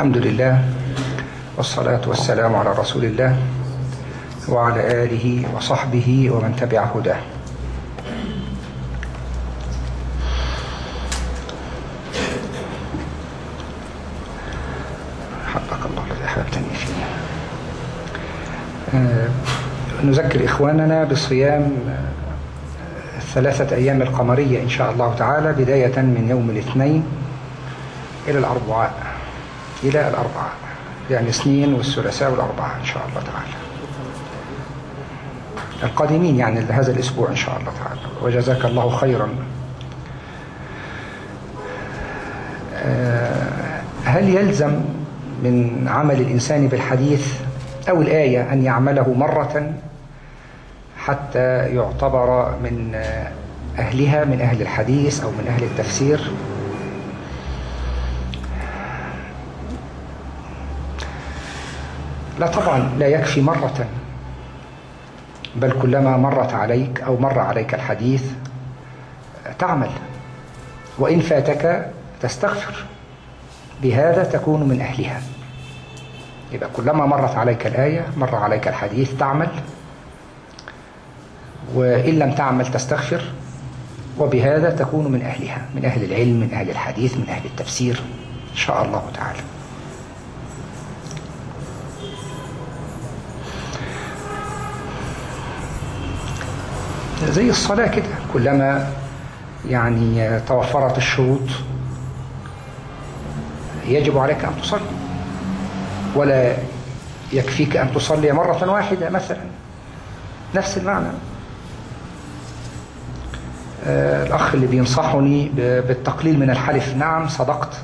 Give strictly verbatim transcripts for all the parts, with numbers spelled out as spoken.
الحمد لله والصلاة والسلام على رسول الله وعلى آله وصحبه ومن تبع هداه. حقق الله الذي أحببتني فيه. آه نذكر إخواننا بصيام الثلاثة أيام القمرية إن شاء الله تعالى، بداية من يوم الاثنين إلى الأربعاء إلى الأربعاء يعني الاثنين والثلاثاء والأربعاء إن شاء الله تعالى القادمين، يعني هذا الأسبوع إن شاء الله تعالى. وجزاك الله خيرا. هل يلزم من عمل الإنسان بالحديث أو الآية أن يعمله مرة حتى يعتبر من أهلها، من أهل الحديث أو من أهل التفسير؟ لا طبعا، لا يكفي مرة، بل كلما مرت عليك أو مر عليك الحديث تعمل، وإن فاتك تستغفر، بهذا تكون من أهلها. يبقى كلما مرت عليك الآية مر عليك الحديث تعمل، وإن لم تعمل تستغفر، وبهذا تكون من أهلها، من أهل العلم، من أهل الحديث، من أهل التفسير إن شاء الله تعالى. زي الصلاة كده، كلما يعني توفرت الشروط يجب عليك أن تصلي، ولا يكفيك أن تصلي مرة واحدة مثلا، نفس المعنى. آه الأخ اللي بينصحني بالتقليل من الحلف، نعم صدقت،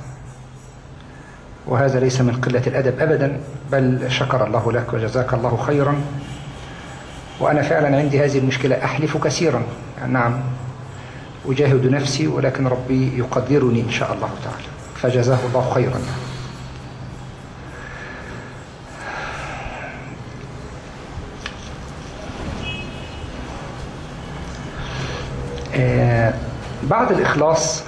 وهذا ليس من قلة الأدب أبدا، بل شكر الله لك وجزاك الله خيرا. وأنا فعلا عندي هذه المشكلة، أحلف كثيرا، نعم أجاهد نفسي، ولكن ربي يقدرني إن شاء الله تعالى، فجزاه الله خيرا. آه بعد الإخلاص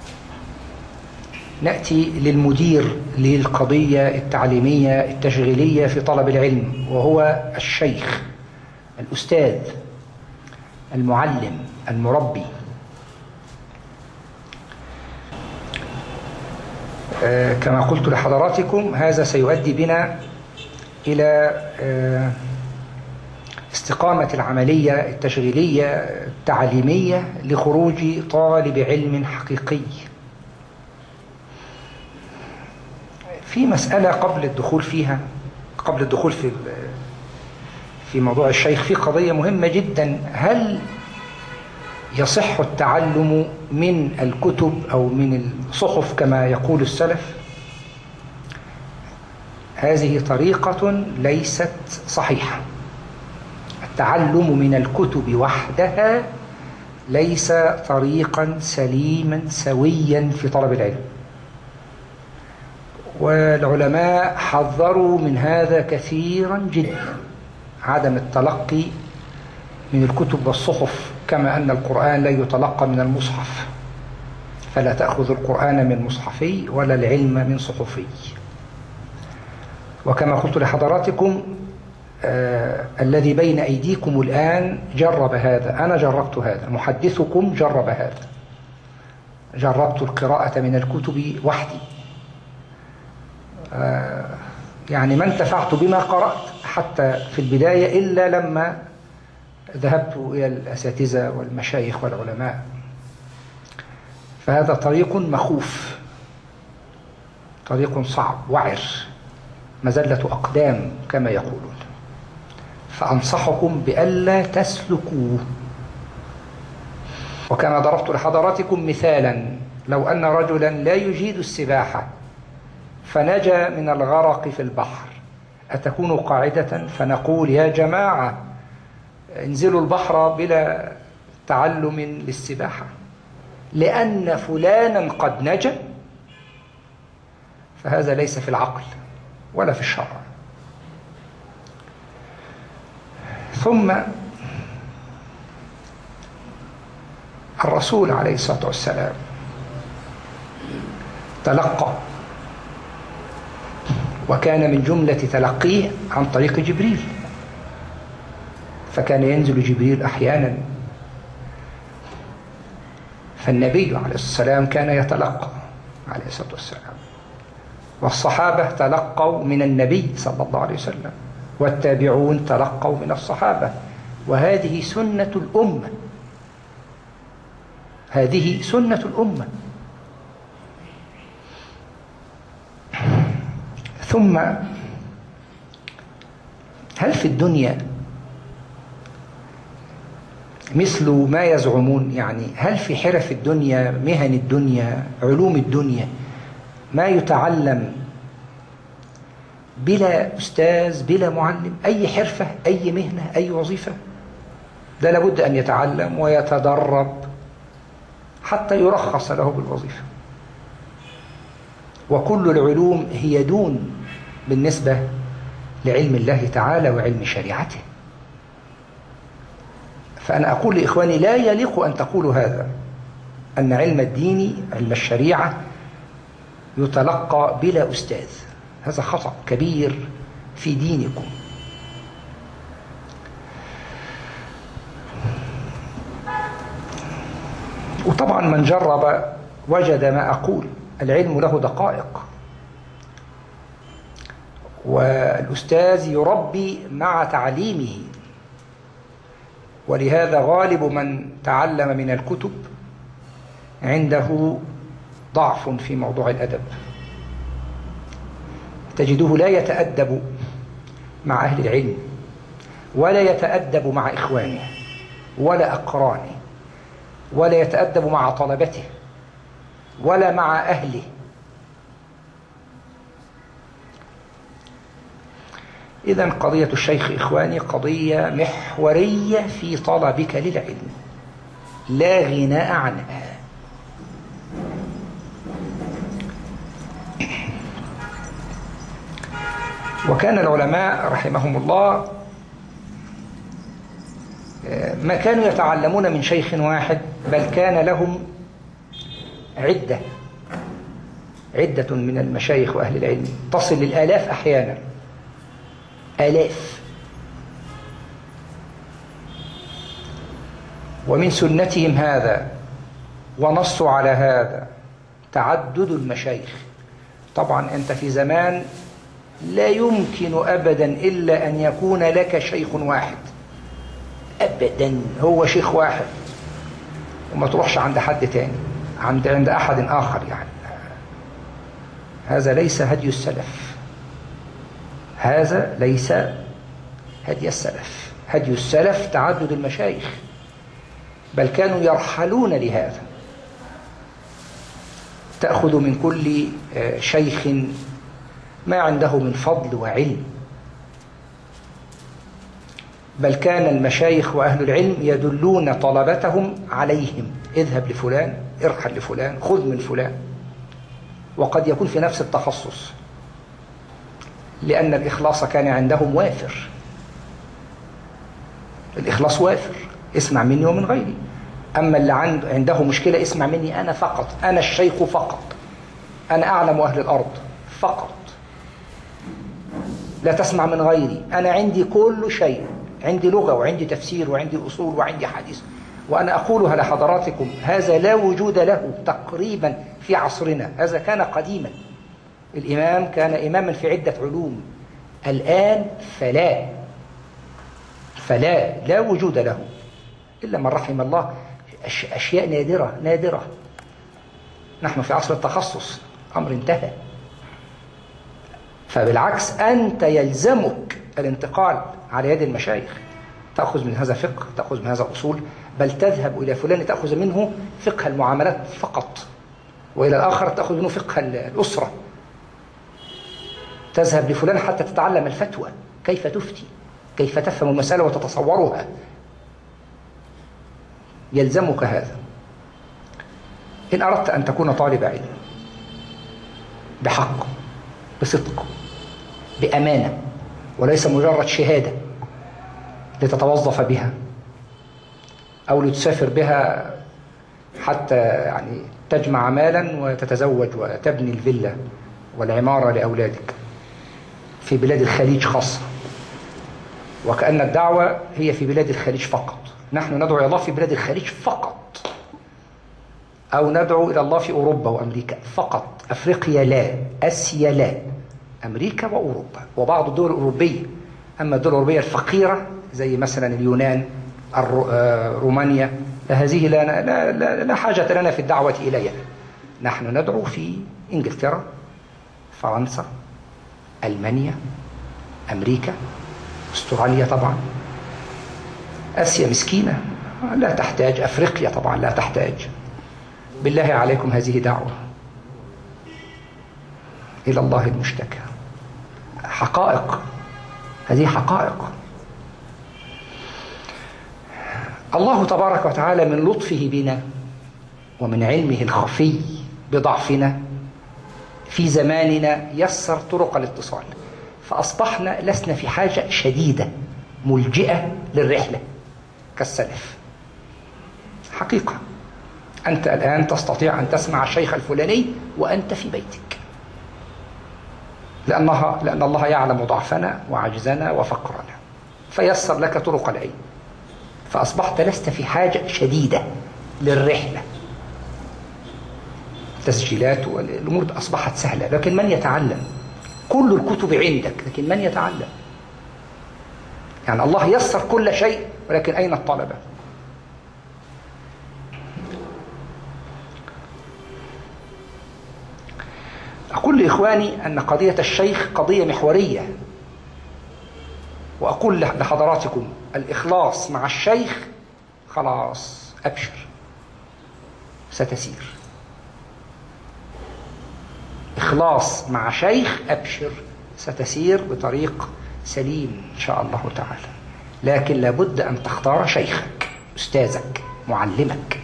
نأتي للمدير للقضية التعليمية التشغيلية في طلب العلم، وهو الشيخ، الأستاذ، المعلم، المربي. آه كما قلت لحضراتكم، هذا سيؤدي بنا إلى آه استقامة العملية التشغيلية التعليمية لخروج طالب علم حقيقي. في مسألة قبل الدخول فيها، قبل الدخول في في موضوع الشيخ، في قضية مهمة جدا: هل يصح التعلم من الكتب أو من الصحف كما يقول السلف؟ هذه طريقة ليست صحيحة. التعلم من الكتب وحدها ليس طريقا سليما سويا في طلب العلم، والعلماء حذروا من هذا كثيرا جدا، عدم التلقي من الكتب والصحف، كما أن القرآن لا يتلقى من المصحف، فلا تأخذ القرآن من مصحفي ولا العلم من صحفي. وكما قلت لحضراتكم، آه الذي بين أيديكم الآن جرب هذا، أنا جربت هذا، محدثكم جرب هذا، جربت القراءة من الكتب وحدي. آه يعني ما انتفعت بما قرأت حتى في البداية إلا لما ذهبت إلى الأساتذة والمشايخ والعلماء. فهذا طريق مخوف، طريق صعب وعر، مزلة أقدام كما يقولون، فأنصحكم بألا تسلكوه. وكما ضربت لحضراتكم مثالا: لو أن رجلا لا يجيد السباحة فنجا من الغرق في البحر، أتكون قاعدة فنقول يا جماعة انزلوا البحر بلا تعلم للسباحة لأن فلانا قد نجا؟ فهذا ليس في العقل ولا في الشرع. ثم الرسول عليه الصلاة والسلام تلقى وكان من جملة تلقيه عن طريق جبريل، فكان ينزل جبريل أحيانا، فالنبي عليه السلام كان يتلقى عليه الصلاة والسلام، والصحابة تلقوا من النبي صلى الله عليه وسلم، والتابعون تلقوا من الصحابة، وهذه سنة الأمة، هذه سنة الأمة. ثم هل في الدنيا مثل ما يزعمون؟ يعني هل في حرف الدنيا، مهن الدنيا، علوم الدنيا ما يتعلم بلا أستاذ بلا معلم؟ أي حرفة، أي مهنة، أي وظيفة، ده لابد أن يتعلم ويتدرب حتى يرخص له بالوظيفة. وكل العلوم هي دون بالنسبة لعلم الله تعالى وعلم شريعته. فأنا أقول لإخواني لا يليق أن تقولوا هذا، أن علم الدين، علم الشريعة يتلقى بلا أستاذ. هذا خطأ كبير في دينكم. وطبعا من جرب وجد ما أقول، العلم له دقائق، والأستاذ يربي مع تعليمه، ولهذا غالب من تعلم من الكتب عنده ضعف في موضوع الأدب، تجده لا يتأدب مع أهل العلم، ولا يتأدب مع إخوانه ولا أقرانه، ولا يتأدب مع طلبته ولا مع أهله. إذن قضية الشيخ إخواني قضية محورية في طلبك للعلم، لا غناء عنها. وكان العلماء رحمهم الله ما كانوا يتعلمون من شيخ واحد، بل كان لهم عدة عدة من المشايخ وأهل العلم تصل للآلاف أحيانا، آلاف. ومن سنتهم هذا، ونصوا على هذا، تعدد المشايخ. طبعا أنت في زمان لا يمكن أبدا إلا أن يكون لك شيخ واحد، أبدا هو شيخ واحد، وما تروحش عند حد تاني، عند عند أحد آخر. يعني هذا ليس هدي السلف، هذا ليس هدي السلف. هدي السلف تعدد المشايخ، بل كانوا يرحلون لهذا. تأخذ من كل شيخ ما عنده من فضل وعلم، بل كان المشايخ وأهل العلم يدلون طلبتهم عليهم: اذهب لفلان، ارحل لفلان، خذ من فلان. وقد يكون في نفس التخصص، لأن الإخلاص كان عندهم وافر. الإخلاص وافر، اسمع مني ومن غيري. أما اللي عنده مشكلة، اسمع مني أنا فقط، أنا الشيخ فقط، أنا أعلم أهل الأرض فقط، لا تسمع من غيري، أنا عندي كل شيء، عندي لغة وعندي تفسير وعندي أصول وعندي حديث. وأنا أقولها لحضراتكم، هذا لا وجود له تقريبا في عصرنا، هذا كان قديما. الإمام كان إماما في عدة علوم، الآن فلا فلا لا وجود له إلا من رحم الله، أشياء نادرة نادرة. نحن في عصر التخصص، أمر انتهى. فبالعكس أنت يلزمك الانتقال على يد المشايخ، تأخذ من هذا فقه، تأخذ من هذا أصول، بل تذهب إلى فلان تأخذ منه فقه المعاملات فقط، وإلى الآخر تأخذ منه فقه الأسرة. تذهب لفلان حتى تتعلم الفتوى، كيف تفتي، كيف تفهم المسألة وتتصورها. يلزمك هذا إن أردت أن تكون طالب علم بحق، بصدق، بأمانة، وليس مجرد شهادة لتتوظف بها أو لتسافر بها حتى يعني تجمع مالا وتتزوج وتبني الفيلا والعمارة لأولادك. في بلاد الخليج خاصة، وكأن الدعوة هي في بلاد الخليج فقط. نحن ندعو إلى الله في بلاد الخليج فقط، أو ندعو إلى الله في أوروبا وأمريكا فقط. أفريقيا لا، آسيا لا، أمريكا وأوروبا وبعض الدول الأوروبية. أما الدول الأوروبية الفقيرة زي مثلا اليونان، رومانيا، هذه لا, لا, لا, لا حاجة لنا في الدعوة إليها. نحن ندعو في إنجلترا، فرنسا، ألمانيا، أمريكا، أستراليا طبعا. آسيا مسكينة لا تحتاج، أفريقيا طبعا لا تحتاج. بالله عليكم هذه دعوة إلى الله المشتكى، حقائق، هذه حقائق. الله تبارك وتعالى من لطفه بنا ومن علمه الخفي بضعفنا في زماننا يسر طرق الاتصال، فأصبحنا لسنا في حاجة شديدة ملجئة للرحلة كالسلف. حقيقة أنت الآن تستطيع أن تسمع الشيخ الفلاني وأنت في بيتك، لأنها لأن الله يعلم ضعفنا وعجزنا وفقرنا فيسر لك طرق العلم، فأصبحت لست في حاجة شديدة للرحلة. تسجيلات والأمور أصبحت سهلة، لكن من يتعلم؟ كل الكتب عندك، لكن من يتعلم؟ يعني الله يسر كل شيء، ولكن أين الطلبة؟ أقول لإخواني أن قضية الشيخ قضية محورية، وأقول لحضراتكم الإخلاص مع الشيخ خلاص أبشر ستسير. إخلاص مع شيخ أبشر ستسير بطريق سليم إن شاء الله تعالى، لكن لابد أن تختار شيخك، أستاذك، معلمك.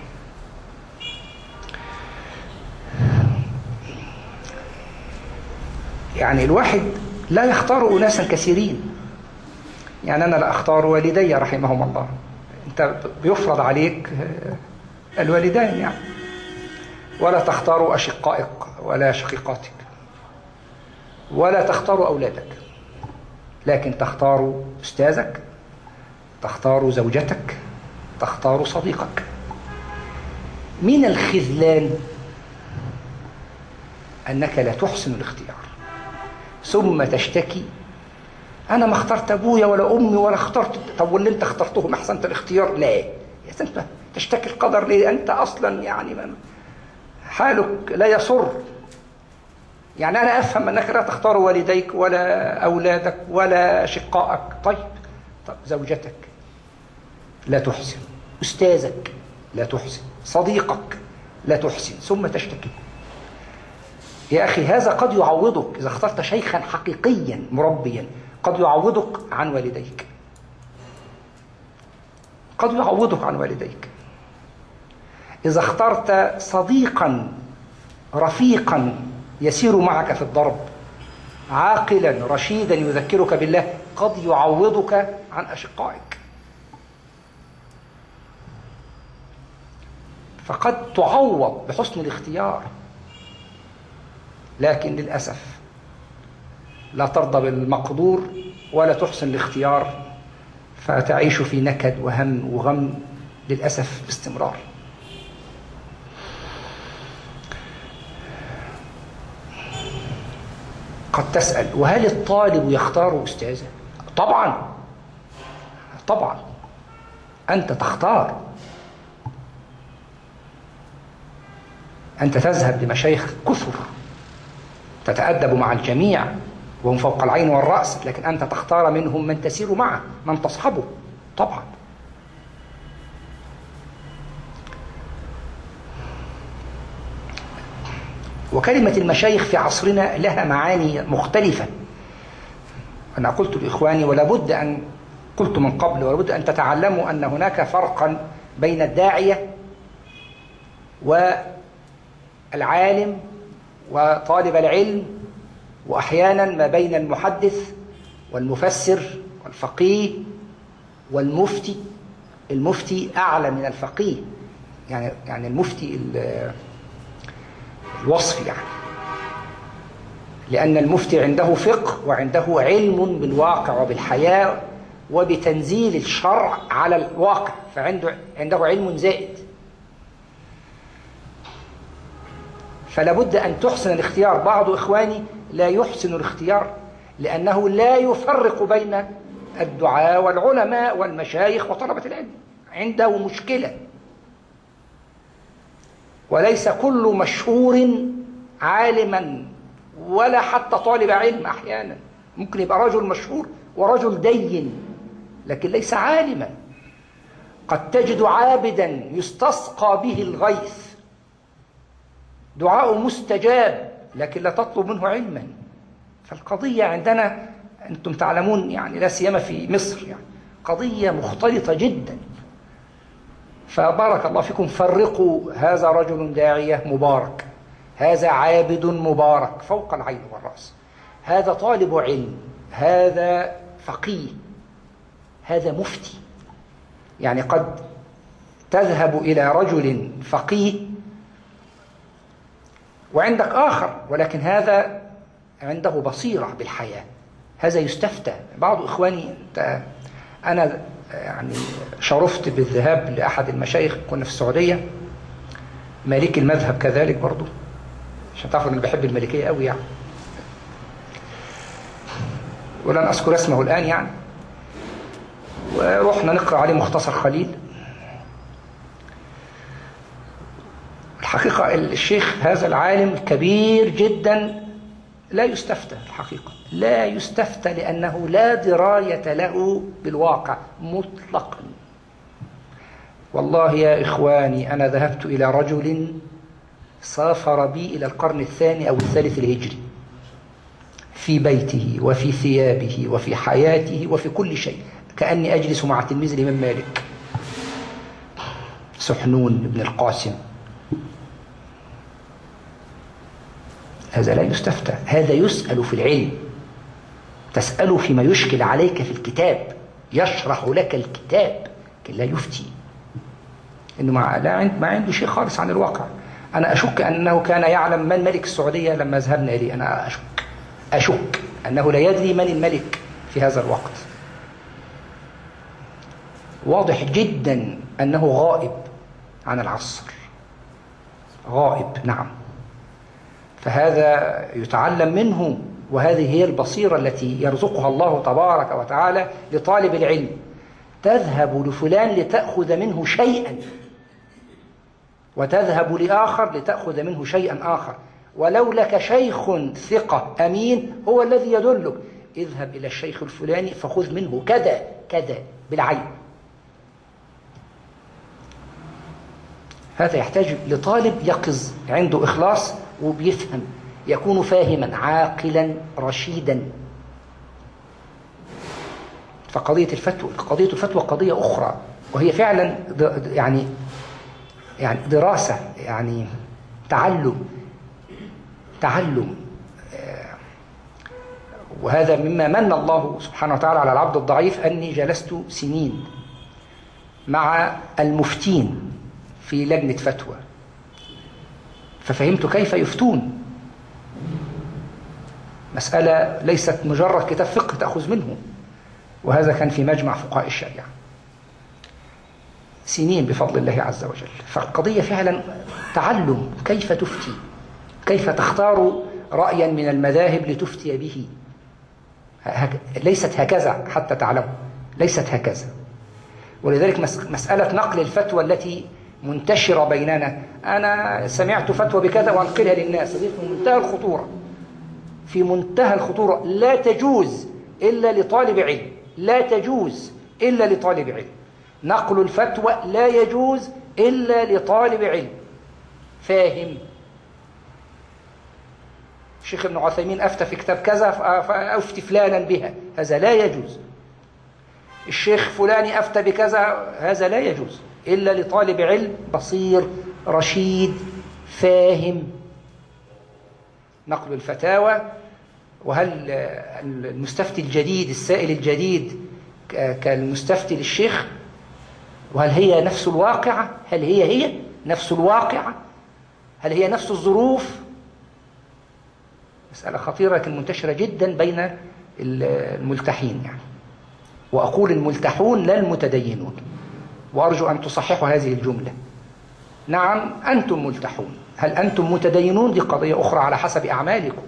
يعني الواحد لا يختار أناسا كثيرين، يعني أنا لا أختار والدي رحمهم الله، أنت بيفرض عليك الوالدين يعني، ولا تختار أشقائك ولا شقيقاتك، ولا تختار أولادك، لكن تختار أستاذك، تختار زوجتك، تختار صديقك. من الخذلان أنك لا تحسن الاختيار، ثم تشتكي أنا ما اخترت أبويا ولا أمي ولا اخترت. طب واللي أنت اخترتهم أحسنت الاختيار؟ لا يا أنت تشتكي القدر ليه؟ أنت أصلا يعني حالك لا يسر. يعني أنا أفهم أنك لا تختار والديك ولا أولادك ولا شقائك، طيب طب زوجتك لا تحسن، أستاذك لا تحسن، صديقك لا تحسن، ثم تشتكي. يا أخي هذا قد يعوضك إذا اخترت شيخا حقيقيا مربيا، قد يعوضك عن والديك، قد يعوضك عن والديك. إذا اخترت صديقا رفيقا يسير معك في الضرب، عاقلا رشيدا يذكرك بالله، قد يعوضك عن أشقائك. فقد تعوض بحسن الاختيار، لكن للأسف لا ترضى بالمقدور ولا تحسن الاختيار، فتعيش في نكد وهم وغم للأسف باستمرار. قد تسأل وهل الطالب يختار أستاذه؟ طبعا طبعا أنت تختار، أنت تذهب لمشايخ كثر تتأدب مع الجميع وهم فوق العين والرأس، لكن أنت تختار منهم من تسير معه، من تصحبه. طبعا وكلمة المشايخ في عصرنا لها معاني مختلفة. أنا قلت لإخواني ولا بد أن قلت من قبل ولا بد أن تتعلموا أن هناك فرقا بين الداعية والعالم وطالب العلم، وأحيانا ما بين المحدث والمفسر والفقيه والمفتي. المفتي أعلى من الفقيه، يعني يعني المفتي الوصفي يعني، لأن المفتي عنده فقه وعنده علم بالواقع وبالحياة وبتنزيل الشرع على الواقع، فعنده عنده علم زائد. فلا بد أن تحسن الاختيار. بعض إخواني لا يحسن الاختيار لأنه لا يفرق بين الدعاء والعلماء والمشايخ وطلبة العلم، عنده مشكلة. وليس كل مشهور عالما ولا حتى طالب علم، أحيانا ممكن يبقى رجل مشهور ورجل دين لكن ليس عالما. قد تجد عابدا يستسقى به الغيث، دعاء مستجاب، لكن لا تطلب منه علما. فالقضية عندنا أنتم تعلمون يعني لا سيما في مصر يعني قضية مختلطة جدا. فبارك الله فيكم، فرقوا: هذا رجل داعية مبارك، هذا عابد مبارك فوق العين والرأس، هذا طالب علم، هذا فقيه، هذا مفتي. يعني قد تذهب إلى رجل فقيه وعندك آخر ولكن هذا عنده بصيرة بالحياة، هذا يستفتى. بعض إخواني، أنا يعني شرفت بالذهاب لأحد المشايخ، كنا في السعودية، مالك المذهب كذلك برضو، عشان تعرفوا أنا بحب المالكية قوي يعني، ولن أذكر اسمه الآن يعني. ورحنا نقرأ عليه مختصر خليل. الحقيقة الشيخ هذا العالم كبير جدا لا يستفتى، الحقيقة لا يستفتى لأنه لا دراية له بالواقع مطلقا. والله يا إخواني أنا ذهبت إلى رجل سافر بي إلى القرن الثاني أو الثالث الهجري، في بيته وفي ثيابه وفي حياته وفي كل شيء، كأني أجلس مع تلميذ الإمام مالك سحنون بن القاسم. هذا لا يستفتى، هذا يسأل في العلم، تسأله فيما يشكل عليك في الكتاب، يشرح لك الكتاب، لكن لا يفتي. إنه ما لا عند ما عنده شيء خالص عن الواقع. أنا أشك أنه كان يعلم من ملك السعودية لما ذهبنا إليه، أنا أشك أشك أنه لا يدري من الملك في هذا الوقت. واضح جدا أنه غائب عن العصر، غائب نعم. فهذا يتعلم منه، وهذه هي البصيرة التي يرزقها الله تبارك وتعالى لطالب العلم. تذهب لفلان لتأخذ منه شيئا، وتذهب لآخر لتأخذ منه شيئا آخر، ولو لك شيخ ثقة أمين هو الذي يدلك: اذهب إلى الشيخ الفلاني فخذ منه كذا كذا بالعين. هذا يحتاج لطالب يقظ عنده إخلاص وبيفهم، يكون فاهما عاقلا رشيدا. فقضية الفتوى قضية الفتوى قضية أخرى، وهي فعلا يعني يعني دراسة، يعني تعلم تعلم وهذا مما من الله سبحانه وتعالى على العبد الضعيف، أني جلست سنين مع المفتين في لجنة فتوى، ففهمت كيف يفتون. مسألة ليست مجرد كتاب فقه تأخذ منه، وهذا كان في مجمع فقهاء الشريعة سنين بفضل الله عز وجل. فالقضية فعلا تعلم كيف تفتي، كيف تختار رأيا من المذاهب لتفتي به. ليست هكذا حتى تعلموا، ليست هكذا. ولذلك مسألة نقل الفتوى التي منتشرة بيننا، أنا سمعت فتوى بكذا وأنقلها للناس، هذه في منتهى الخطورة، في منتهى الخطورة. لا تجوز إلا لطالب علم، لا تجوز إلا لطالب علم. نقل الفتوى لا يجوز إلا لطالب علم فاهم. الشيخ ابن عثيمين أفتى في كتاب كذا فأفتي فلانا بها، هذا لا يجوز. الشيخ فلاني أفتى بكذا، هذا لا يجوز إلا لطالب علم بصير رشيد فاهم. نقل الفتاوى، وهل المستفتي الجديد السائل الجديد كالمستفتي للشيخ، وهل هي نفس الواقعة؟ هل هي هي نفس الواقعة؟ هل هي نفس الظروف؟ مسألة خطيرة لكن منتشرة جدا بين الملتحين يعني. وأقول الملتحون لا المتدينون، وأرجو أن تصححوا هذه الجملة. نعم أنتم ملتحون، هل أنتم متدينون دي قضية أخرى على حسب أعمالكم،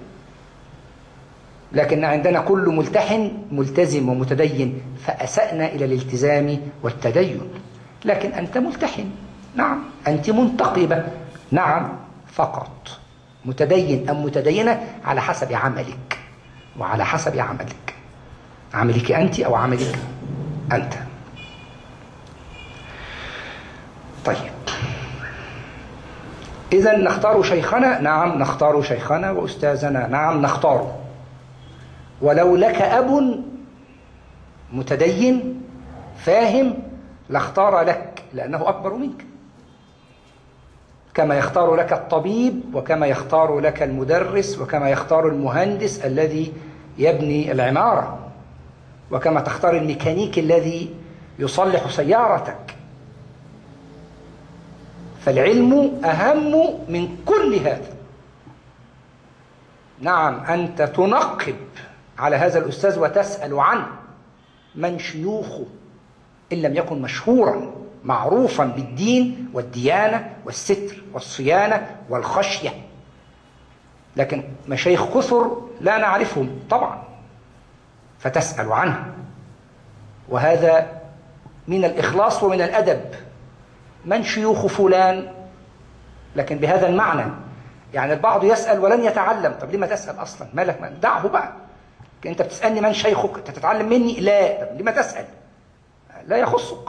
لكن عندنا كل ملتح ملتزم ومتدين، فأسأنا إلى الالتزام والتدين. لكن أنت ملتحن، نعم. أنت منتقبة، نعم. فقط متدين أم متدينة على حسب عملك، وعلى حسب عملك، عملك أنت أو عملك أنت. طيب، إذا نختار شيخنا، نعم نختار شيخنا، وأستاذنا، نعم نختاره. ولو لك أب متدين فاهم لاختار لك، لأنه أكبر منك، كما يختار لك الطبيب، وكما يختار لك المدرس، وكما يختار المهندس الذي يبني العمارة، وكما تختار الميكانيكي الذي يصلح سيارتك. فالعلم أهم من كل هذا. نعم أنت تنقب على هذا الأستاذ وتسأل عنه من شيوخه، إن لم يكن مشهورا معروفا بالدين والديانة والستر والصيانة والخشية. لكن مشايخ كثر لا نعرفهم طبعا، فتسأل عنه، وهذا من الإخلاص ومن الأدب. من شيوخ فلان، لكن بهذا المعنى. يعني البعض يسأل ولن يتعلم. طب لما تسأل أصلا؟ مالك؟ دعه بقى. أنت بتسألني من شيخك، أنت تتعلم مني؟ لا. طب لما تسأل؟ لا يخصك.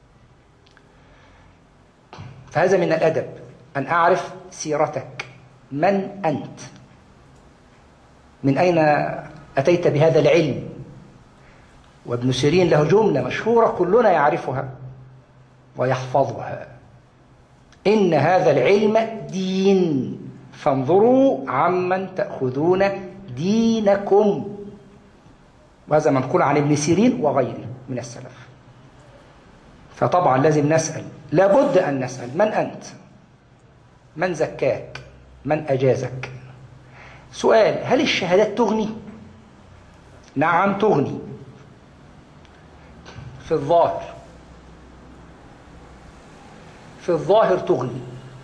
فهذا من الأدب، أن أعرف سيرتك، من أنت، من أين أتيت بهذا العلم. وابن سيرين له جملة مشهورة كلنا يعرفها ويحفظها: إن هذا العلم دين، فانظروا عمن تأخذون دينكم. وهذا منقول عن ابن سيرين وغيره من السلف. فطبعا لازم نسأل، لابد أن نسأل: من أنت؟ من زكاك؟ من أجازك؟ سؤال: هل الشهادات تغني؟ نعم تغني في الظاهر، في الظاهر تغني.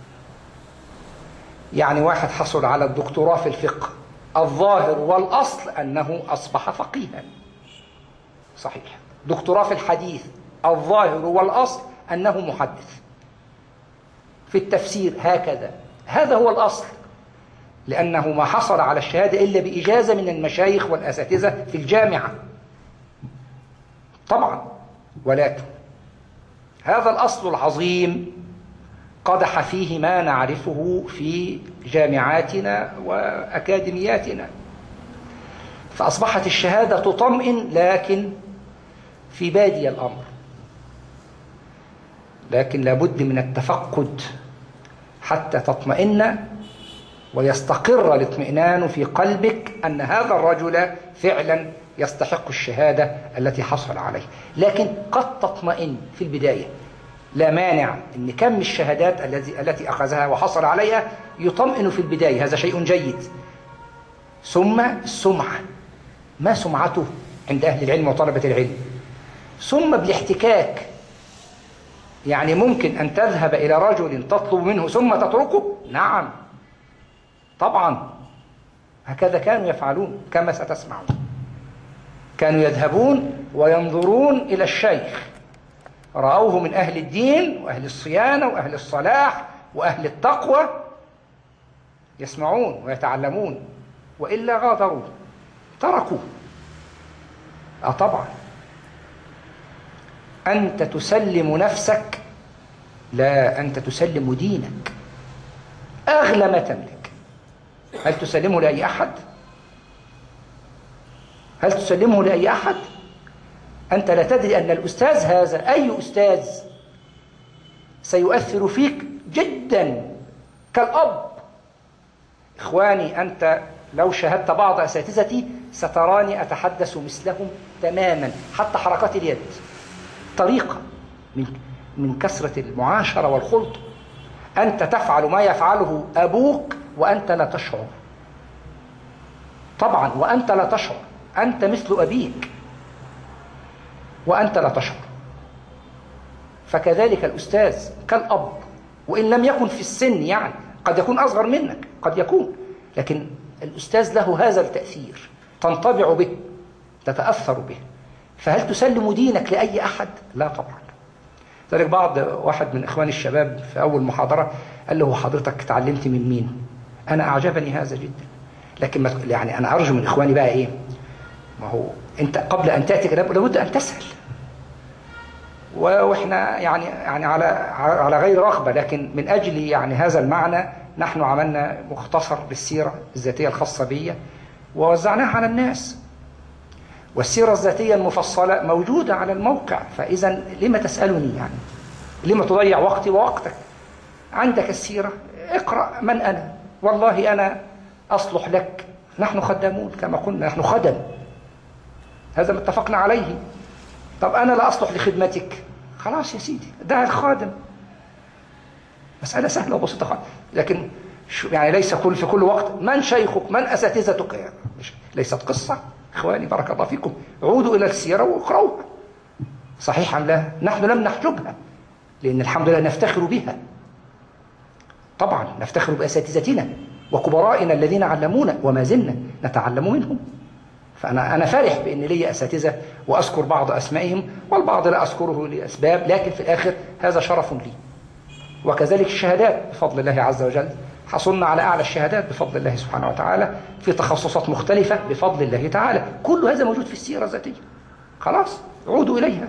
يعني واحد حصل على الدكتوراه في الفقه، الظاهر والأصل أنه أصبح فقيها، صحيح. دكتوراه في الحديث، الظاهر والأصل أنه محدث. في التفسير هكذا، هذا هو الأصل، لأنه ما حصل على الشهادة إلا بإجازة من المشايخ والأساتذة في الجامعة طبعا. ولكن هذا الأصل العظيم قدح فيه ما نعرفه في جامعاتنا وأكاديمياتنا، فأصبحت الشهادة تطمئن، لكن في بادي الأمر. لكن لابد من التفقد حتى تطمئن ويستقر الاطمئنان في قلبك أن هذا الرجل فعلا يستحق الشهادة التي حصل عليه. لكن قد تطمئن في البداية، لا مانع أن كم الشهادات التي التي أخذها وحصل عليها يطمئن في البداية، هذا شيء جيد. ثم السمعة، ما سمعته عند أهل العلم وطلبة العلم؟ ثم بالاحتكاك، يعني ممكن أن تذهب إلى رجل تطلب منه ثم تتركه؟ نعم طبعا، هكذا كانوا يفعلون كما ستسمعون. كانوا يذهبون وينظرون إلى الشيخ، رأوه من أهل الدين وأهل الصيانة وأهل الصلاح وأهل التقوى، يسمعون ويتعلمون، وإلا غادروا تركوه. آه طبعا، أنت تسلم نفسك، لا، أنت تسلم دينك أغلى ما تملك. هل تسلمه لأي أحد؟ هل تسلمه لأي أحد؟ أنت لا تدري أن الأستاذ هذا، أي أستاذ، سيؤثر فيك جدا كالأب. إخواني، أنت لو شاهدت بعض أساتذتي ستراني أتحدث مثلهم تماما، حتى حركات اليد، طريقة من من كثرة المعاشرة والخلط. أنت تفعل ما يفعله أبوك وأنت لا تشعر. طبعا، وأنت لا تشعر، أنت مثل أبيك وأنت لا تشعر. فكذلك الأستاذ كالأب، وإن لم يكن في السن، يعني قد يكون أصغر منك، قد يكون، لكن الأستاذ له هذا التأثير، تنطبع به، تتأثر به. فهل تسلم دينك لأي أحد؟ لا طبعا. ذلك بعض واحد من إخواني الشباب في أول محاضرة قال له: حضرتك تعلمت من مين؟ أنا أعجبني هذا جدا، لكن ما يعني أنا أرجو من إخواني بقى إيه؟ ما هو أنت قبل أن تأتي لابد أن تسأل، وإحنا يعني يعني على على غير رغبة، لكن من أجل يعني هذا المعنى نحن عملنا مختصر للسيرة الذاتية الخاصة بي ووزعناها على الناس. والسيرة الذاتية المفصلة موجودة على الموقع، فإذا لما تسألني يعني؟ لما تضيع وقتي ووقتك؟ عندك السيرة، اقرأ من أنا، والله أنا أصلح لك. نحن خدامون كما قلنا، نحن خدم، هذا ما اتفقنا عليه. طب أنا لا أصلح لخدمتك، خلاص يا سيدي، دع الخادم. مسألة سهلة وبسيطة خالص. لكن يعني ليس كل في كل وقت من شيخك، من أساتذتك، يعني ليست قصة. إخواني بارك الله فيكم، عودوا إلى السيرة واقرأوها. صحيح أم لا؟ نحن لم نحجبها، لأن الحمد لله نفتخر بها. طبعا نفتخر بأساتذتنا وكبرائنا الذين علمونا، وما زلنا نتعلم منهم. فأنا أنا فرح بأن لي أساتذة، وأذكر بعض أسمائهم، والبعض لا أذكره لأسباب، لكن في الآخر هذا شرف لي. وكذلك الشهادات بفضل الله عز وجل، حصلنا على أعلى الشهادات بفضل الله سبحانه وتعالى في تخصصات مختلفة بفضل الله تعالى. كل هذا موجود في السيرة الذاتية. خلاص عودوا إليها.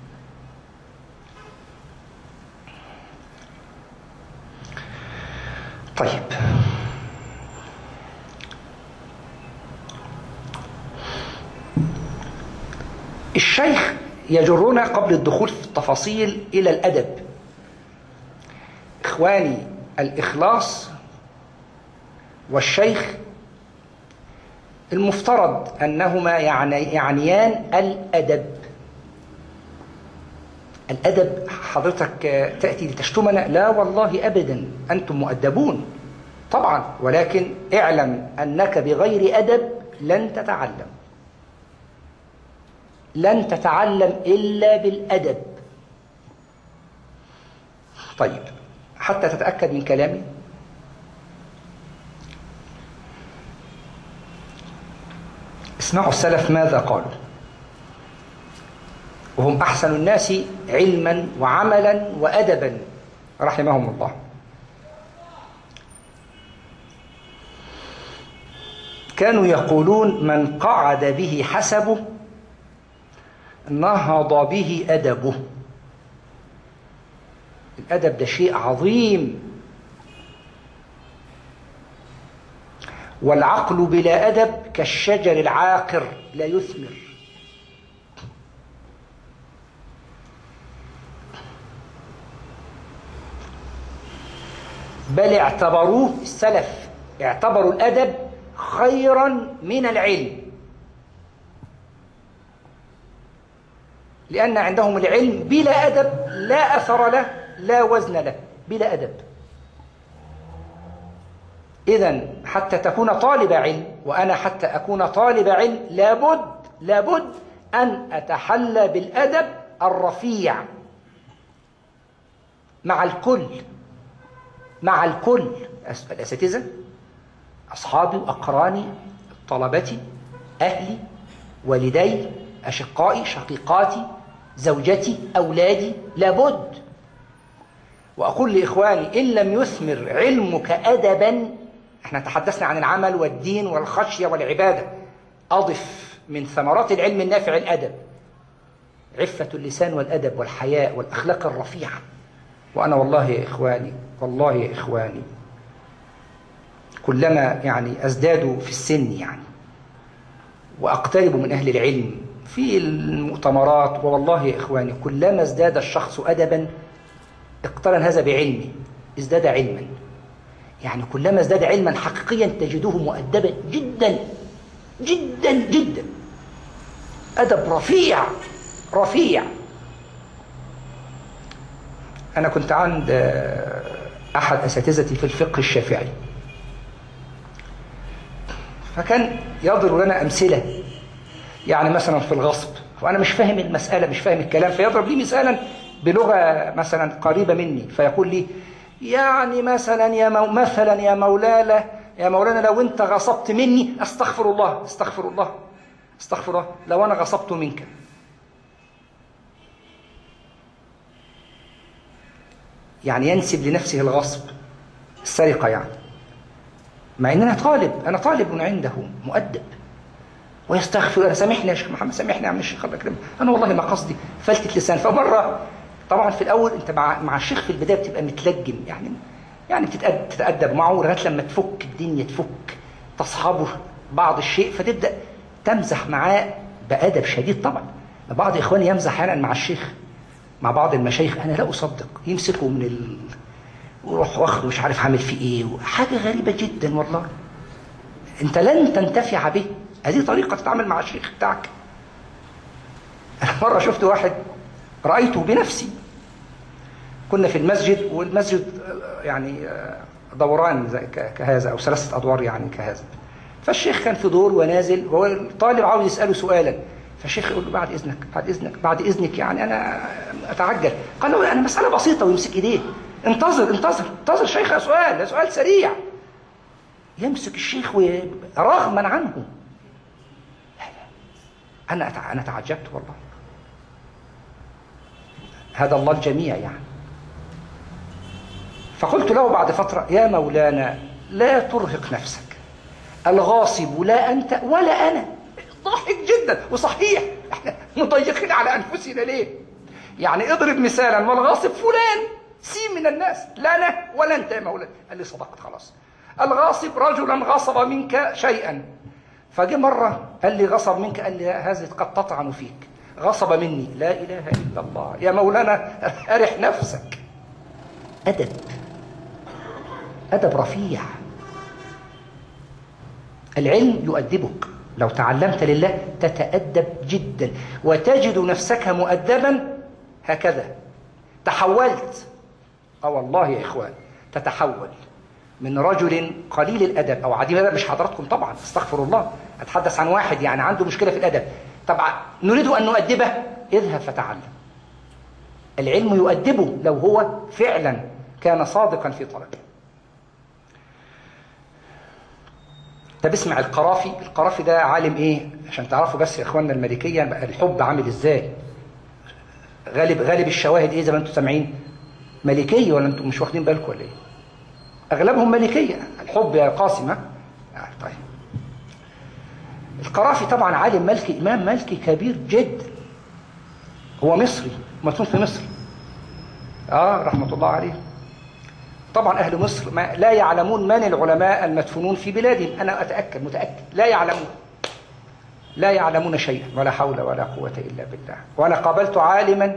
طيب، الشيخ يجرنا قبل الدخول في التفاصيل إلى الأدب. إخواني، الإخلاص والشيخ المفترض أنهما يعني يعنيان الأدب. الأدب حضرتك تأتي لتشتمنا؟ لا والله أبدا، أنتم مؤدبون طبعا، ولكن اعلم أنك بغير أدب لن تتعلم، لن تتعلم إلا بالأدب. طيب، حتى تتأكد من كلامي، اسمعوا السلف ماذا قالوا، وهم أحسن الناس علما وعملا وأدبا رحمهم الله. كانوا يقولون: من قعد به حسبه نهض به أدبه. الأدب ده شيء عظيم، والعقل بلا أدب كالشجر العاقر لا يثمر. بل اعتبروه السلف، اعتبروا الأدب خيرا من العلم، لأن عندهم العلم بلا أدب لا أثر له لا وزن له، بلا أدب. إذن حتى تكون طالب علم، وأنا حتى أكون طالب علم لابد لابد أن أتحلى بالأدب الرفيع مع الكل، مع الكل، الأساتذة، أصحابي وأقراني، طلبتي، أهلي، والدي، أشقائي، شقيقاتي، زوجتي، أولادي، لابد. وأقول لإخواني: إن لم يثمر علمك أدبا، احنا تحدثنا عن العمل والدين والخشية والعبادة، أضف من ثمرات العلم النافع الأدب، عفة اللسان والأدب والحياء والأخلاق الرفيعة. وأنا والله يا إخواني، والله يا إخواني، كلما يعني أزداد في السن يعني وأقترب من أهل العلم في المؤتمرات، والله يا إخواني كلما ازداد الشخص أدبا اقترن هذا بعلمه، ازداد علما. يعني كلما ازداد علما حقيقيا تجده مؤدبا جدا جدا جدا، أدب رفيع رفيع. أنا كنت عند أحد أساتذتي في الفقه الشافعي، فكان يضرب لنا أمثلة، يعني مثلا في الغصب، وأنا مش فاهم المسألة، مش فاهم الكلام، فيضرب لي مثالا بلغة مثلا قريبة مني، فيقول لي يعني مثلا يا مو مثلا يا مولانا يا مولانا لو أنت غصبت مني، أستغفر الله أستغفر الله أستغفر الله لو أنا غصبت منك. يعني ينسب لنفسه الغصب، السرقة يعني، مع ان انا طالب انا طالب من عنده مؤدب، ويستغفر. انا سامحني يا شيخ محمد، سامحني يا عم الشيخ، الله يكرمك، انا والله ما قصدي، فلتة لسان. فمره طبعا في الاول انت مع مع الشيخ في البدايه بتبقى متلجم، يعني يعني بتتأدب, تتأدب معه لغايه لما تفك الدنيا، تفك تصحبه بعض الشيء، فتبدا تمزح معاه بأدب شديد. طبعا بعض اخواني يمزح احيانا مع الشيخ، مع بعض المشايخ، انا لا اصدق، يمسكوا من ال وروح واخده مش عارف عامل فيه ايه، حاجه غريبه جدا والله. انت لن تنتفع به، هذه طريقه تتعامل مع الشيخ بتاعك. انا مره شفت واحد رايته بنفسي، كنا في المسجد، والمسجد يعني دوران زي كهذا او ثلاثه ادوار يعني كهذا، فالشيخ كان في دور ونازل، وهو الطالب عاوز يساله سؤالا، فالشيخ يقول له بعد اذنك بعد اذنك بعد اذنك يعني انا اتعجل. قال له انا مساله بسيطه، ويمسك ايديه، انتظر انتظر انتظر شيخ، يا سؤال، يا سؤال سريع. يمسك الشيخ رغما عنه. انا انا تعجبت والله. هذا الله الجميع يعني. فقلت له بعد فترة يا مولانا لا ترهق نفسك، الغاصب لا أنت ولا أنا. ضحك جدا، وصحيح احنا مضيقين على أنفسنا ليه؟ يعني اضرب مثالا، والغاصب فلان سين من الناس، لا أنا ولا أنت يا مولانا. قال لي صدقت خلاص. الغاصب رجلا غصب منك شيئا، فجي مرة قال لي غصب منك، قال لي هذه قد تطعن فيك، غصب مني، لا إله إلا الله يا مولانا أرح نفسك. أدب، أدب رفيع. العلم يؤدبك، لو تعلمت لله تتأدب جدا، وتجد نفسك مؤدبا هكذا. تحولت، اه والله يا إخوان، تتحول من رجل قليل الأدب أو عديم الأدب، مش حضراتكم طبعا، استغفر الله، أتحدث عن واحد يعني عنده مشكلة في الأدب، طبعا نريد أن نؤدبه، اذهب فتعلم. العلم يؤدبه لو هو فعلا كان صادقا في طلبه. طب اسمع القرافي. القرافي ده عالم ايه عشان تعرفوا بس يا اخواننا الملكيه الحب عامل ازاي. غالب غالب الشواهد ايه زي ما انتم سامعين؟ ملكيه، ولا انتم مش واخدين بالكم ولا ايه؟ اغلبهم ملكيه، الحب يا قاسم. ها يعني طيب. القرافي طبعا عالم ملكي، امام ملكي كبير جدا، هو مصري، مدفون في مصر، اه رحمه الله عليه. طبعا أهل مصر ما لا يعلمون من العلماء المدفونون في بلادهم، أنا أتأكد متأكد لا يعلمون، لا يعلمون شيئا، ولا حول ولا قوة إلا بالله. وأنا قابلت عالما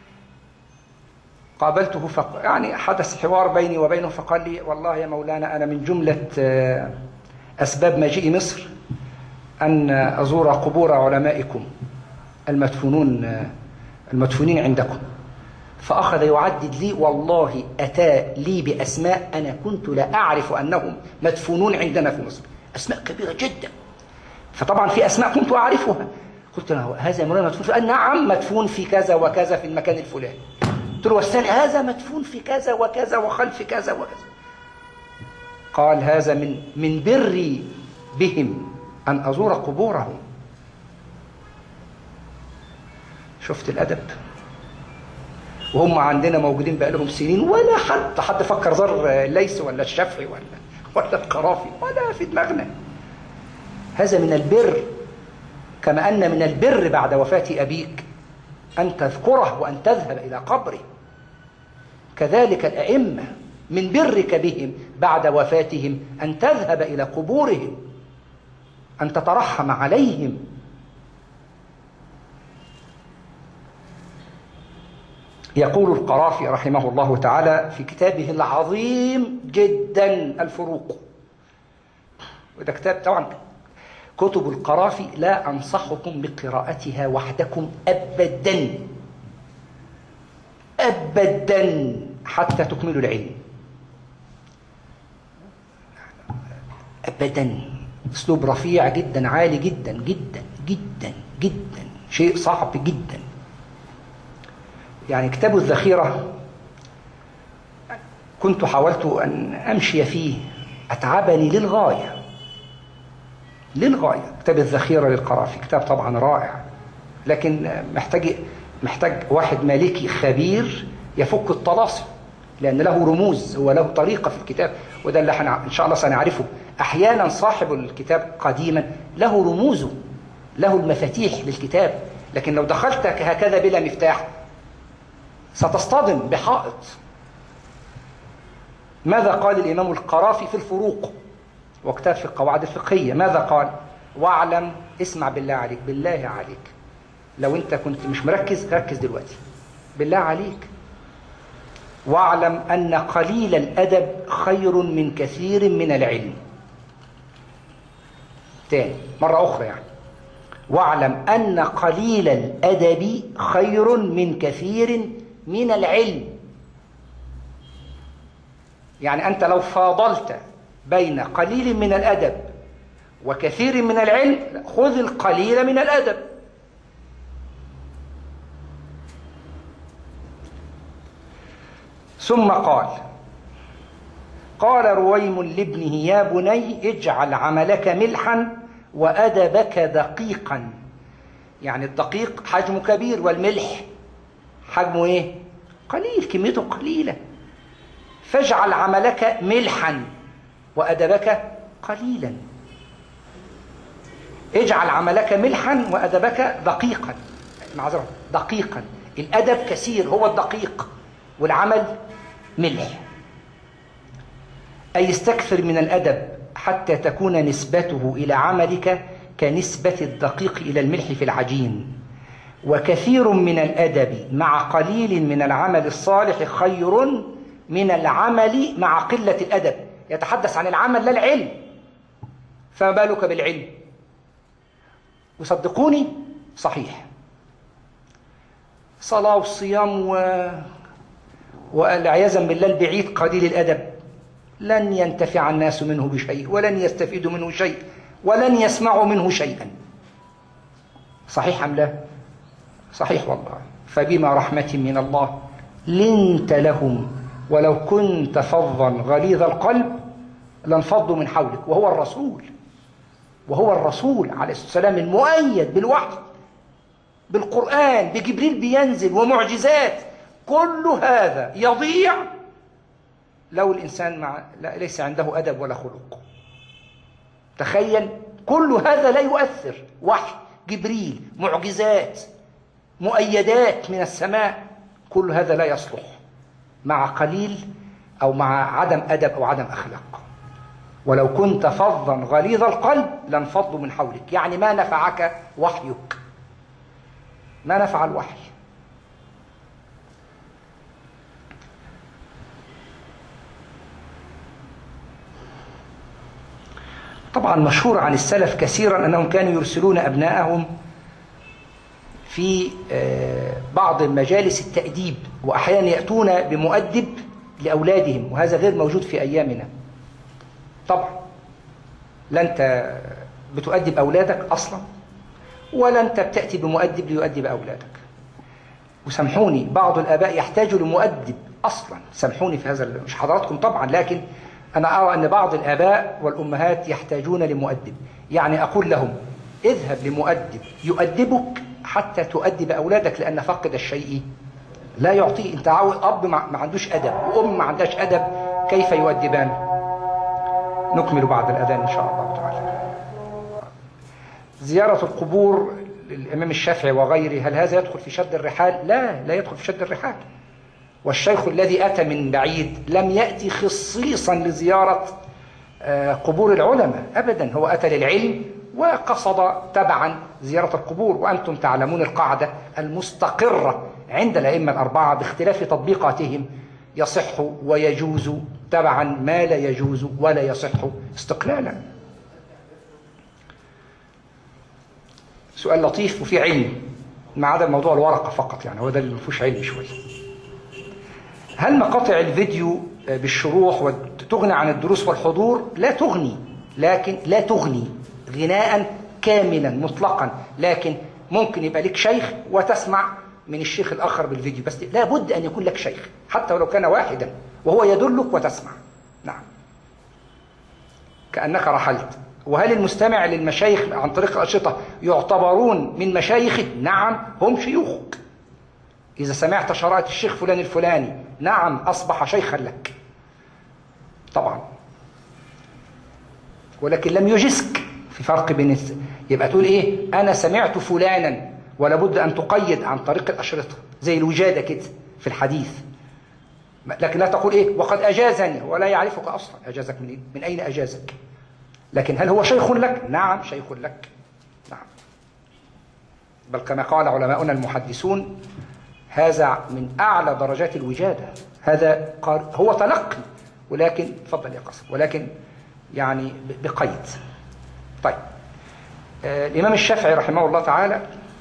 قابلته فق... يعني حدث حوار بيني وبينه، فقال لي والله يا مولانا أنا من جملة أسباب مجيء مصر أن أزور قبور علمائكم المدفونون المدفونين عندكم. فأخذ يعدد لي، والله أتى لي بأسماء أنا كنت لا أعرف أنهم مدفونون عندنا في مصر، أسماء كبيرة جدا. فطبعا في أسماء كنت أعرفها، قلت له هذا يا مولانا مدفون في، قال نعم مدفون في كذا وكذا في المكان الفلاني. قلت له والثاني هذا مدفون في كذا وكذا وخلف كذا وكذا. قال هذا من من بري بهم أن أزور قبورهم. شفت الأدب؟ وهم عندنا موجودين بقى لهم سنين، ولا حد حد فكر زار الليث ولا الشافعي ولا ولا القرافي، ولا في دماغنا. هذا من البر، كما أن من البر بعد وفاة أبيك أن تذكره وأن تذهب إلى قبره، كذلك الأئمة من برك بهم بعد وفاتهم أن تذهب إلى قبورهم، أن تترحم عليهم. يقول القرافي رحمه الله تعالى في كتابه العظيم جدا الفروق، وده كتاب طبعا كتب القرافي لا أنصحكم بقراءتها وحدكم أبدا أبدا حتى تكملوا العلم أبدا. أسلوب رفيع جدا، عالي جدا جدا جدا جدا، شيء صعب جدا. يعني كتاب الذخيرة كنت حاولت أن أمشي فيه، أتعبني للغاية للغاية. كتاب الذخيرة للقرافي كتاب طبعا رائع، لكن محتاج محتاج واحد مالكي خبير يفك الطلاسم، لأن له رموز، هو له طريقة في الكتاب، وده اللي احنا إن شاء الله سنعرفه. أحيانا صاحب الكتاب قديما له رموزه، له المفاتيح للكتاب، لكن لو دخلت هكذا بلا مفتاح ستصطدم بحائط. ماذا قال الإمام القرافي في الفروق وكتاب في القواعد الفقهية؟ ماذا قال؟ واعلم، اسمع بالله عليك، بالله عليك، لو أنت كنت مش مركز ركز دلوقتي بالله عليك. واعلم أن قليل الأدب خير من كثير من العلم. تاني مرة أخرى يعني، واعلم أن قليل الأدب خير من كثير من العلم. يعني أنت لو فاضلت بين قليل من الأدب وكثير من العلم خذ القليل من الأدب. ثم قال قال رويم لابنه يا بني اجعل عملك ملحا وأدبك دقيقا. يعني الدقيق حجمه كبير والملح حجمه ايه؟ قليل، كميته قليلة. فاجعل عملك ملحا وأدبك قليلا. اجعل عملك ملحا وأدبك دقيقا، معذرة دقيقا. الأدب كثير هو الدقيق، والعمل ملح. أي استكثر من الأدب حتى تكون نسبته إلى عملك كنسبة الدقيق إلى الملح في العجين. وكثير من الأدب مع قليل من العمل الصالح خير من العمل مع قلة الأدب. يتحدث عن العمل لا العلم، فما بالك بالعلم؟ وصدقوني صحيح، صلاة وصيام و... والعياذا بالله البعيد قليل الأدب لن ينتفع الناس منه بشيء، ولن يستفيدوا منه شيء، ولن يسمعوا منه شيئا. صحيح أم لا؟ صحيح والله. فبما رحمة من الله لنت لهم ولو كنت فظا غليظ القلب لانفضوا من حولك. وهو الرسول وهو الرسول عليه الصلاة والسلام المؤيد بالوحي بالقرآن، بجبريل بينزل ومعجزات. كل هذا يضيع لو الإنسان مع لا ليس عنده أدب ولا خلق. تخيل، كل هذا لا يؤثر. وحي، جبريل، معجزات، مؤيدات من السماء، كل هذا لا يصلح مع قليل أو مع عدم أدب أو عدم أخلاق. ولو كنت فظا غليظ القلب لانفضوا من حولك. يعني ما نفعك وحيك، ما نفع الوحي. طبعا مشهور عن السلف كثيرا أنهم كانوا يرسلون أبناءهم في بعض مجالس التأديب، وأحيانا يأتون بمؤدب لأولادهم، وهذا غير موجود في أيامنا. طبعا لا أنت بتؤدب أولادك أصلا، ولا أنت بتأتي بمؤدب ليؤدب أولادك. وسامحوني بعض الآباء يحتاجوا لمؤدب أصلا، سامحوني في هذا، مش حضراتكم طبعا، لكن أنا أرى أن بعض الآباء والأمهات يحتاجون لمؤدب. يعني أقول لهم اذهب لمؤدب يؤدبك حتى تؤدب أولادك، لأن فقد الشيء لا يعطيه. أنت عاوز أب ما عندوش أدب وأم ما عندهاش أدب، كيف يؤدبان؟ نكمل بعد الأذان إن شاء الله تعالى. زيارة القبور للإمام الشافعي وغيره، هل هذا يدخل في شد الرحال؟ لا، لا يدخل في شد الرحال. والشيخ الذي أتى من بعيد لم يأتي خصيصا لزيارة قبور العلماء أبدا، هو أتى للعلم وقصد تبعا زيارة القبور. وأنتم تعلمون القاعدة المستقرة عند الأئمة الأربعة باختلاف تطبيقاتهم: يصح ويجوز تبعا ما لا يجوز ولا يصح استقلالا. سؤال لطيف وفي علم، ما عدا موضوع الورقة فقط، يعني هو ده اللي مفيهوش علم شوية. هل مقاطع الفيديو بالشروح تغني عن الدروس والحضور؟ لا تغني، لكن لا تغني غناء كاملا مطلقا، لكن ممكن يبقى لك شيخ وتسمع من الشيخ الآخر بالفيديو، بس لا بد أن يكون لك شيخ حتى ولو كان واحدا وهو يدلك وتسمع. نعم، كأنك رحلت. وهل المستمع للمشايخ عن طريق الأشرطة يعتبرون من مشايخه؟ نعم، هم شيوخك. إذا سمعت شرائط الشيخ فلان الفلاني، نعم، أصبح شيخا لك طبعا، ولكن لم يجزك. في فرق بين الس... يبقى تقول إيه؟ أنا سمعت فلانا، ولا بد أن تقيد عن طريق الأشرطة زي الوجادة كده في الحديث، لكن لا تقول إيه وقد أجازني ولا يعرفك أصلا. أجازك من إيه؟ من أين أجازك؟ لكن هل هو شيخ لك؟ نعم، شيخ لك. نعم، بل كما قال علماؤنا المحدثون هذا من أعلى درجات الوجادة. هذا هو تلقي، ولكن تفضل يا قاسم، ولكن يعني بقيد. طيب، آه الإمام الشافعي رحمه الله تعالى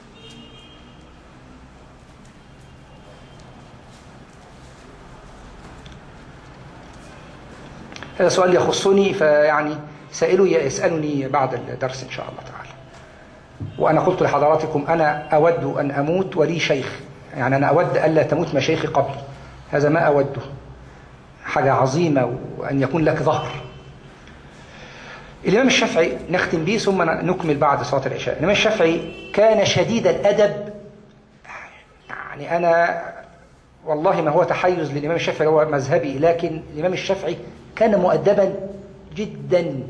هذا سؤال يخصني، فيعني سائله يسألني بعد الدرس إن شاء الله تعالى. وأنا قلت لحضراتكم أنا أود أن أموت ولي شيخ، يعني أنا أود ألا تموت مشايخي قبلي، هذا ما أوده، حاجة عظيمة، وأن يكون لك ظهر. الإمام الشافعي نختم به ثم نكمل بعد صلاة العشاء. الإمام الشافعي كان شديد الأدب، يعني أنا والله ما هو تحيز للإمام الشافعي، هو مذهبي، لكن الإمام الشافعي كان مؤدبا جدا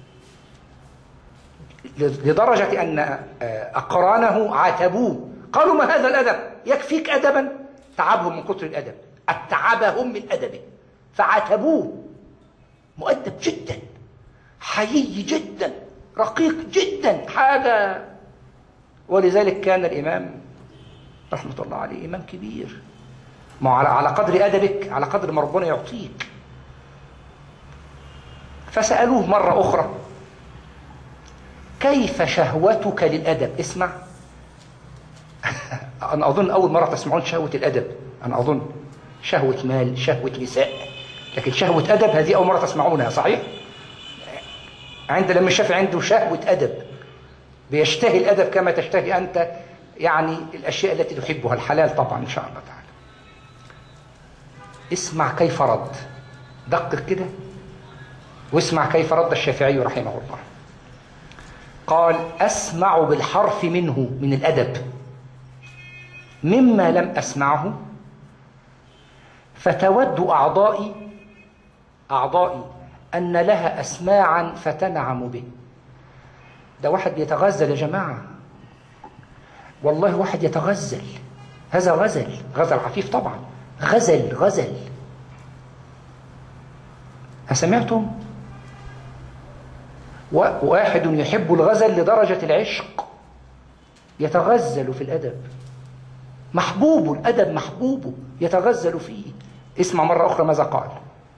لدرجة أن أقرانه عاتبوه، قالوا ما هذا الأدب؟ يكفيك أدبا؟ تعبهم من كتر الأدب، اتعبهم من أدبه فعاتبوه. مؤدب جدا، حيي جدا، رقيق جدا، حاجة. ولذلك كان الإمام رحمة الله عليه إمام كبير، ما على قدر أدبك على قدر ما ربنا يعطيك. فسألوه مرة أخرى كيف شهوتك للأدب؟ اسمع، أنا أظن أول مرة تسمعون شهوة الأدب، أنا أظن شهوة مال، شهوة نساء، لكن شهوة أدب هذه أول مرة تسمعونها، صحيح؟ عند الإمام الشافعي عنده شهوة أدب، بيشتهي الأدب كما تشتهي أنت، يعني الأشياء التي تحبها، الحلال طبعا إن شاء الله تعالى. اسمع كيف رد، دقق كده واسمع كيف رد الشافعي رحمه الله. قال: أسمع بالحرف منه، من الأدب، مما لم أسمعه، فتود أعضائي أعضائي أن لها أسماعا فتنعم به. ده واحد بيتغزل يا جماعة، والله واحد يتغزل، هذا غزل، غزل عفيف طبعا، غزل غزل. أسمعتم؟ واحد يحب الغزل لدرجة العشق، يتغزل في الأدب، محبوب الأدب، محبوبه يتغزل فيه. اسمع مرة أخرى ماذا قال: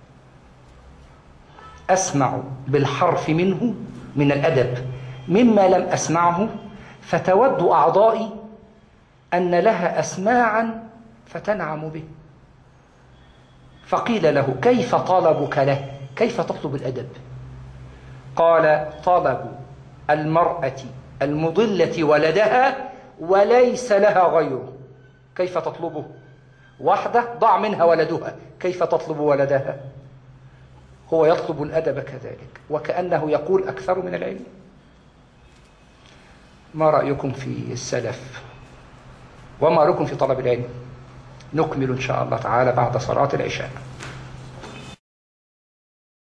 أسمع بالحرف منه، من الأدب، مما لم أسمعه، فتود أعضائي أن لها أسماعا فتنعم به. فقيل له: كيف طلبك له؟ كيف تطلب الأدب؟ قال: طلب المرأة المضلة ولدها وليس لها غيره. كيف تطلبه؟ واحدة ضاع منها ولدها، كيف تطلب ولدها؟ هو يطلب الأدب كذلك، وكأنه يقول أكثر من العلم. ما رأيكم في السلف؟ وما رأيكم في طلب العلم؟ نكمل إن شاء الله تعالى بعد صلاة العشاء.